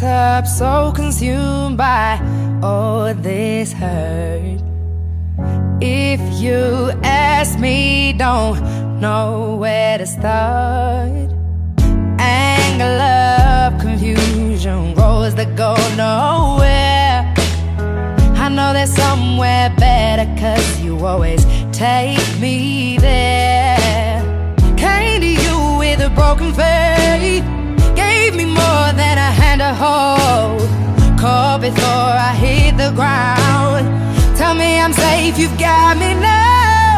wrapped up, so consumed by all this hurt. If you ask me, don't know where to start. Anger, love, confusion, roads that go nowhere. I know there's somewhere better, 'cause you always take me there. Came to you with a broken faith, gave me more than a hand to hold. Caught before I hit the ground. Tell me I'm safe, you've got me now.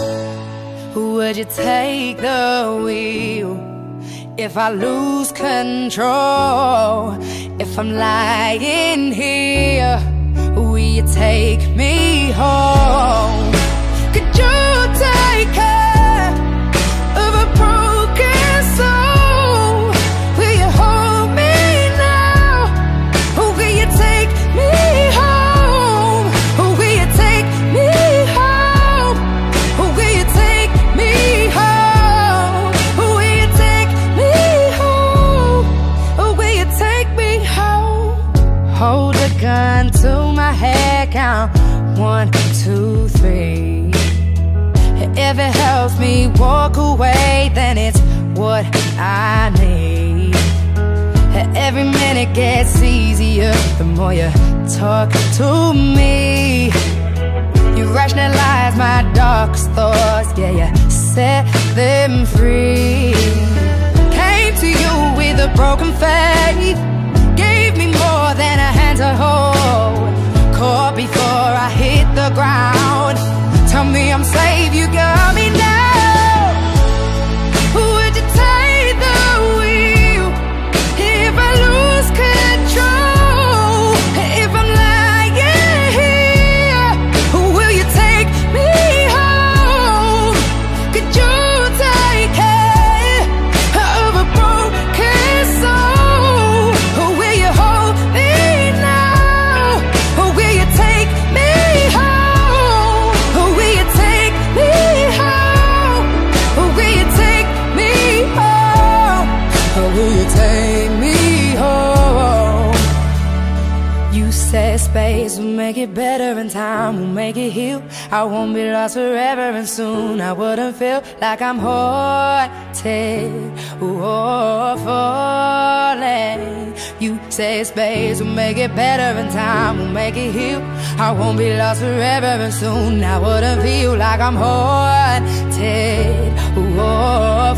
Would you take the wheel if I lose control? If I'm lying here, will you take me home? Could you take care of a broken soul? Will you hold me now? Or will you take me home? Or will you take me home? Or will you take me home? Or will you take me home? Or will you take me home? Hold a gun to my head, count 1, 2, 3. If it helps me walk away, then it's what I need. Every minute gets easier the more you talk to me. You rationalize my darkest thoughts, yeah, you set them free. Came to you with a broken faith, gave me more than a hand to hold. Caught before I hit the ground. Tell me I'm safe, you got me now. Would you take the wheel if I lose control? If I'm lying here, will you take me home? Could you take care of a broken soul? Or will you hold me now? Or will you take me home? Or will you take me home? Or will you take me home? Or will you take me home? You said space will make it better and time will make it heal. I won't be lost forever and soon I wouldn't feel like I'm haunted or falling. You say space will make it better and time will make it heal. I won't be lost forever and soon I wouldn't feel like I'm haunted or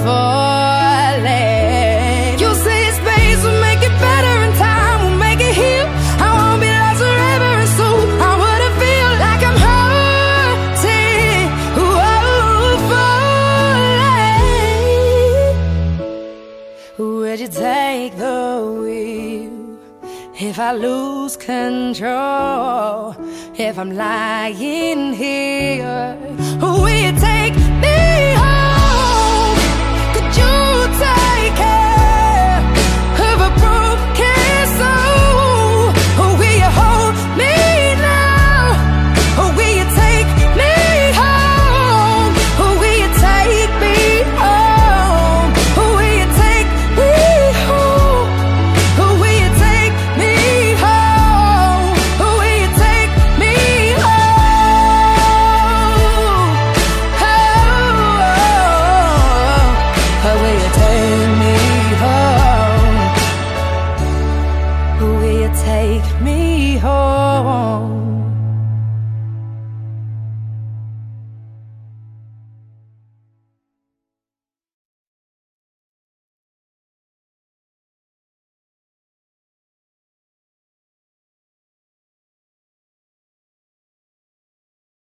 falling. You say space will make it better and time will make it heal. I won't be lost forever and soon I wouldn't feel like I'm haunted or falling. Would you take the wheel if I lose control? If I'm lying here, will you take me